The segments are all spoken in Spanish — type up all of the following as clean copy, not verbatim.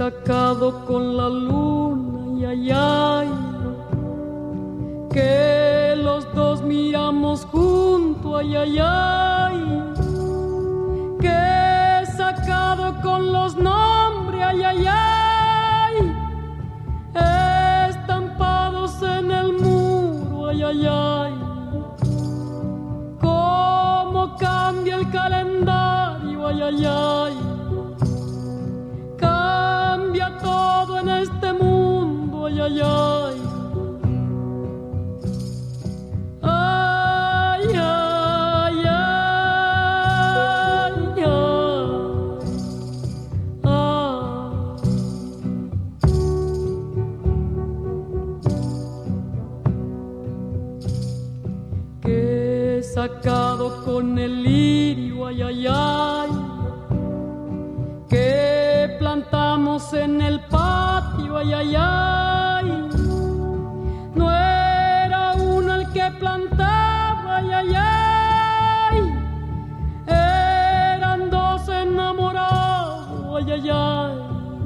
sacado con la luna, y ay, ay, que los dos miramos juntos, ay, ay, ay, que he sacado con los nombres, ay, ay, ay, estampados en el muro, ay, ay, ay, cómo cambia el calendario, ay, ay, ay, cambia todo en este mundo, ay, ay, ay. Ay, ay, ay, ay, ay. Que he sacado con el lirio, ay, ay, ay, que plantamos en el patio, ay, ay, ay. No era uno el que plantaba, ay, ay, ay, eran dos enamorados, ay, ay, ay.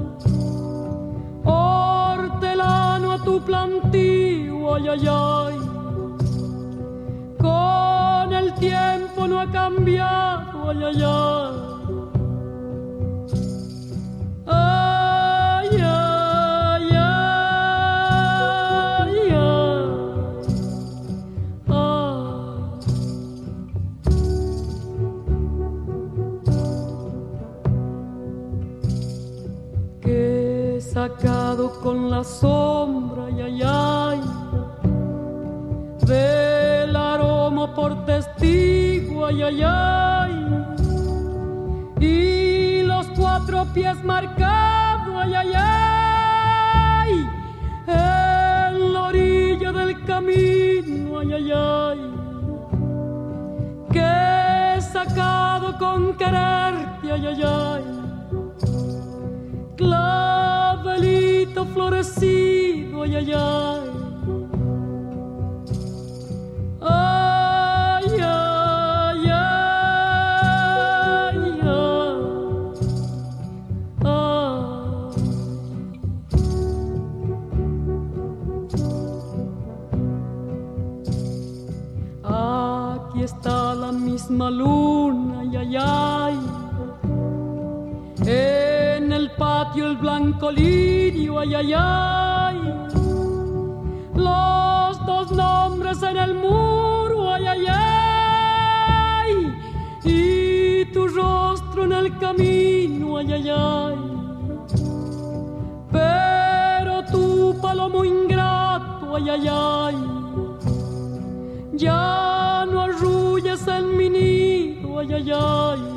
Hortelano a tu plantío, ay, ay, ay, con el tiempo no ha cambiado, ay, ay, ay. Ay, ay, ay, ay, ay. Que he sacado con la sombra, ay, ay, ay, del aroma por testigo, ay, ay, ay, y los 4 pies marcados, ay, ay, ay, en la orilla del camino, ay, ay, ay, que he sacado con quererte, ay, ay, ay, clavelito florecido, ay, ay, ay. Ay, ay, ay, ay, ay. Aquí está la misma luna, ay, ay, ay, en el patio el blanco lirio, ay, ay, ay, los dos nombres en el muro, ay, ay, ay, y tu rostro en el camino, ay, ay, ay. Pero tu palomo ingrato, ay, ay, ay, ya no arrullas en mi nido, ay, ay, ay.